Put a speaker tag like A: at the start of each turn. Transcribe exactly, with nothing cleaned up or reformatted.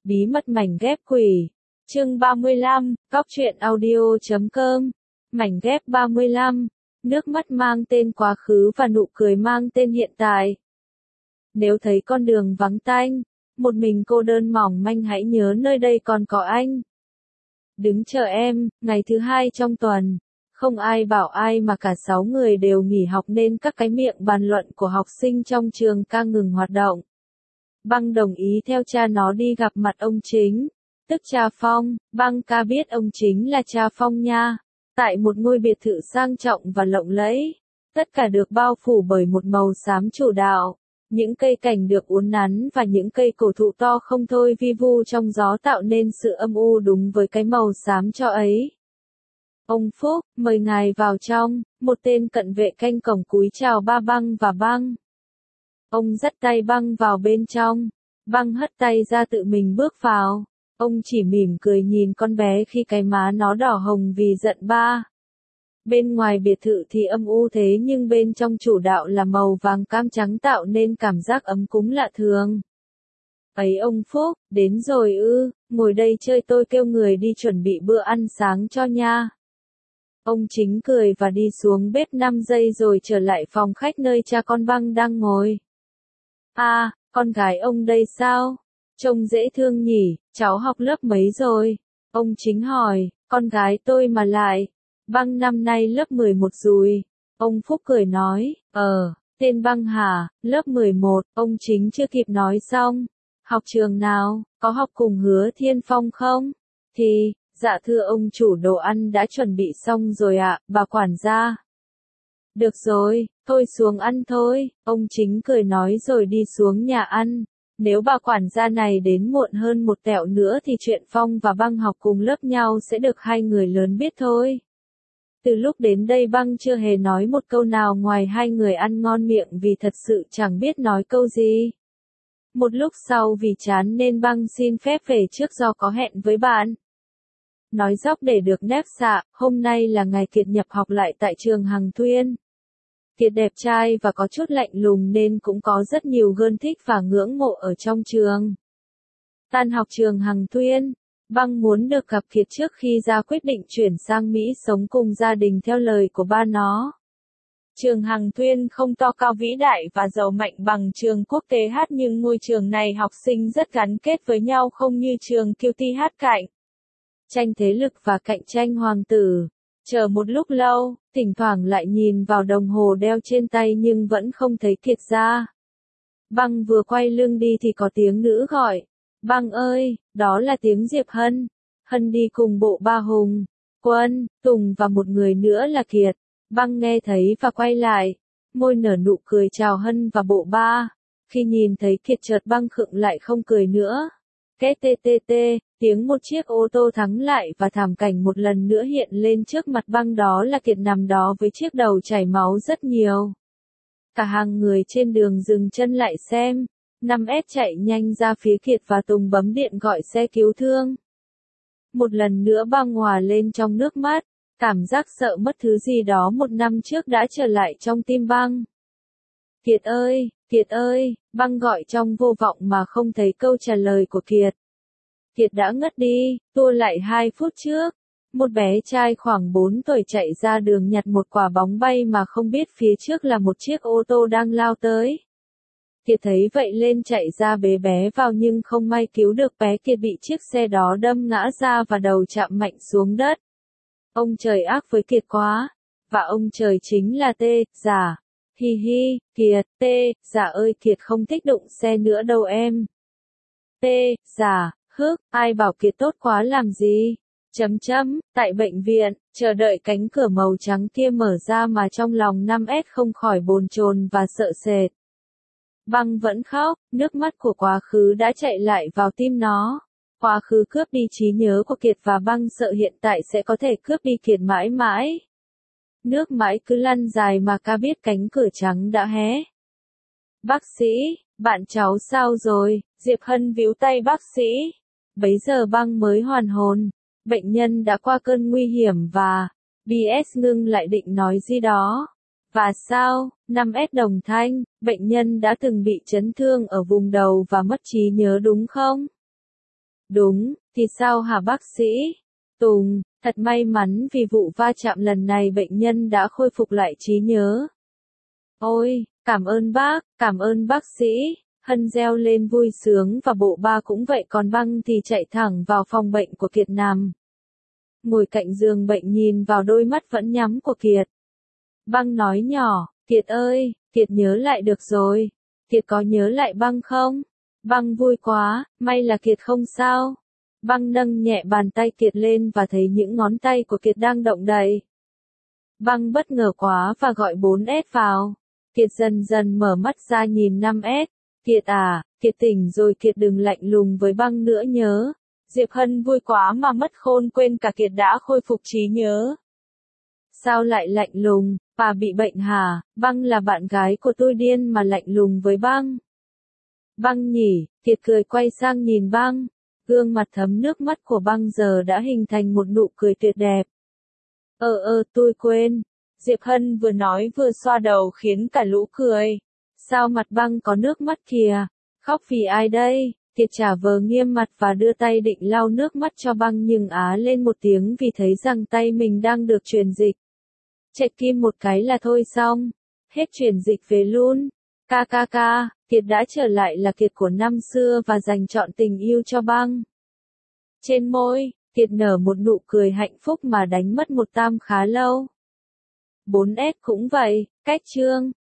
A: Bí mật mảnh ghép quỷ. Chương ba mươi lăm, Cóc truyện audio chấm com. Mảnh ghép ba mươi lăm. Nước mắt mang tên quá khứ và nụ cười mang tên hiện tại. Nếu thấy con đường vắng tanh, một mình cô đơn mỏng manh hãy nhớ nơi đây còn có anh. Đứng chờ em, ngày thứ hai trong tuần. Không ai bảo ai mà cả sáu người đều nghỉ học nên các cái miệng bàn luận của học sinh trong trường ca ngừng hoạt động. Băng đồng ý theo cha nó đi gặp mặt ông Chính, tức cha Phong. Băng ca biết ông chính là cha Phong nha. Tại một ngôi biệt thự sang trọng và lộng lẫy, tất cả được bao phủ bởi một màu xám chủ đạo. Những cây cảnh được uốn nắn và những cây cổ thụ to không thôi vi vu trong gió tạo nên sự âm u đúng với cái màu xám cho ấy. Ông Phúc, mời ngài vào trong, một tên cận vệ canh cổng cúi chào ba Băng và Băng. Ông dắt tay Băng vào bên trong, Băng hất tay ra tự mình bước vào. Ông chỉ mỉm cười nhìn con bé khi cái má nó đỏ hồng vì giận ba. Bên ngoài biệt thự thì âm u thế nhưng bên trong chủ đạo là màu vàng cam trắng tạo nên cảm giác ấm cúng lạ thường. Ấy ông Phúc, đến rồi ư, ngồi đây chơi tôi kêu người đi chuẩn bị bữa ăn sáng cho nha. Ông Chính cười và đi xuống bếp năm giây rồi trở lại phòng khách nơi cha con Băng đang ngồi. À, con gái ông đây sao? Trông dễ thương nhỉ, cháu học lớp mấy rồi? Ông Chính hỏi, con gái tôi mà lại. Băng năm nay lớp mười một rồi. Ông Phúc cười nói, ờ, tên Băng hả, lớp mười một, ông Chính chưa kịp nói xong. Học trường nào, có học cùng Hứa Thiên Phong không? Thì, dạ thưa ông chủ đồ ăn đã chuẩn bị xong rồi ạ, bà quản gia. Được rồi, thôi xuống ăn thôi, ông Chính cười nói rồi đi xuống nhà ăn. Nếu bà quản gia này đến muộn hơn một tẹo nữa thì chuyện Phong và Băng học cùng lớp nhau sẽ được hai người lớn biết thôi. Từ lúc đến đây Băng chưa hề nói một câu nào ngoài hai người ăn ngon miệng vì thật sự chẳng biết nói câu gì. Một lúc sau vì chán nên Băng xin phép về trước do có hẹn với bạn. Nói dóc để được nép xạ, hôm nay là ngày Kiệt nhập học lại tại trường Hằng Thuyên. Kiệt đẹp trai và có chút lạnh lùng nên cũng có rất nhiều gơn thích và ngưỡng mộ ở trong trường. Tan học trường Hằng Thuyên, Băng muốn được gặp Kiệt trước khi ra quyết định chuyển sang Mỹ sống cùng gia đình theo lời của ba nó. Trường Hằng Thuyên không to cao vĩ đại và giàu mạnh bằng trường quốc tế hát nhưng ngôi trường này học sinh rất gắn kết với nhau không như trường quy tê hát cạnh. Tranh thế lực và cạnh tranh hoàng tử. Chờ một lúc lâu, thỉnh thoảng lại nhìn vào đồng hồ đeo trên tay nhưng vẫn không thấy Kiệt ra. Băng vừa quay lưng đi thì có tiếng nữ gọi. Băng ơi, đó là tiếng Diệp Hân. Hân đi cùng bộ ba Hùng, Quân, Tùng và một người nữa là Kiệt. Băng nghe thấy và quay lại. Môi nở nụ cười chào Hân và bộ ba. Khi nhìn thấy Kiệt chợt Băng khựng lại không cười nữa. Két tê tê tê, tiếng một chiếc ô tô thắng lại và thảm cảnh một lần nữa hiện lên trước mặt Băng, đó là Kiệt nằm đó với chiếc đầu chảy máu rất nhiều. Cả hàng người trên đường dừng chân lại xem. năm S chạy nhanh ra phía Kiệt và Tùng bấm điện gọi xe cứu thương. Một lần nữa Băng hòa lên trong nước mắt, cảm giác sợ mất thứ gì đó một năm trước đã trở lại trong tim Băng. Kiệt ơi, Kiệt ơi, Băng gọi trong vô vọng mà không thấy câu trả lời của Kiệt. Kiệt đã ngất đi, tua lại hai phút trước. Một bé trai khoảng bốn tuổi chạy ra đường nhặt một quả bóng bay mà không biết phía trước là một chiếc ô tô đang lao tới. Kiệt thấy vậy lên chạy ra bế bé vào nhưng không may cứu được bé. Kiệt bị chiếc xe đó đâm ngã ra và đầu chạm mạnh xuống đất. Ông trời ác với Kiệt quá. Và ông trời chính là Tê, Giả. Hi hi, Kiệt, Tê, Giả ơi Kiệt không thích đụng xe nữa đâu em. Tê, Giả, hức, ai bảo Kiệt tốt quá làm gì? Chấm chấm, tại bệnh viện, chờ đợi cánh cửa màu trắng kia mở ra mà trong lòng năm S không khỏi bồn chồn và sợ sệt. Băng vẫn khóc, nước mắt của quá khứ đã chạy lại vào tim nó. Quá khứ cướp đi trí nhớ của Kiệt và Băng sợ hiện tại sẽ có thể cướp đi Kiệt mãi mãi. Nước mãi cứ lăn dài mà ca biết cánh cửa trắng đã hé. Bác sĩ, bạn cháu sao rồi? Diệp Hân víu tay bác sĩ. Bấy giờ Băng mới hoàn hồn. Bệnh nhân đã qua cơn nguy hiểm và... bê ét ngưng lại định nói gì đó. Và sao? năm S Đồng Thanh, bệnh nhân đã từng bị chấn thương ở vùng đầu và mất trí nhớ đúng không? Đúng, thì sao hả bác sĩ? Tùng, thật may mắn vì vụ va chạm lần này bệnh nhân đã khôi phục lại trí nhớ. Ôi, cảm ơn bác, cảm ơn bác sĩ. Hân reo lên vui sướng và bộ ba cũng vậy, còn Băng thì chạy thẳng vào phòng bệnh của Kiệt nằm. Ngồi cạnh giường bệnh nhìn vào đôi mắt vẫn nhắm của Kiệt. Băng nói nhỏ, Kiệt ơi, Kiệt nhớ lại được rồi. Kiệt có nhớ lại Băng không? Băng vui quá, may là Kiệt không sao. Băng nâng nhẹ bàn tay Kiệt lên và thấy những ngón tay của Kiệt đang động đậy. Băng bất ngờ quá và gọi bốn S vào. Kiệt dần dần mở mắt ra nhìn năm S. Kiệt à, Kiệt tỉnh rồi, Kiệt đừng lạnh lùng với Băng nữa nhớ. Diệp Hân vui quá mà mất khôn quên cả Kiệt đã khôi phục trí nhớ. Sao lại lạnh lùng, bà bị bệnh hả? Băng là bạn gái của tôi, điên mà lạnh lùng với Băng. Băng nhỉ, Kiệt cười quay sang nhìn Băng. Gương mặt thấm nước mắt của Băng giờ đã hình thành một nụ cười tuyệt đẹp. Ờ ờ tôi quên. Diệp Hân vừa nói vừa xoa đầu khiến cả lũ cười. Sao mặt Băng có nước mắt kìa? Khóc vì ai đây? Kiệt trả vờ nghiêm mặt và đưa tay định lau nước mắt cho Băng nhưng á lên một tiếng vì thấy rằng tay mình đang được truyền dịch. Chệch kim một cái là thôi xong. Hết truyền dịch về luôn. Ca ca ca, Kiệt đã trở lại là Kiệt của năm xưa và dành trọn tình yêu cho Băng. Trên môi, Kiệt nở một nụ cười hạnh phúc mà đánh mất một tam khá lâu. bốn S cũng vậy, cách chương.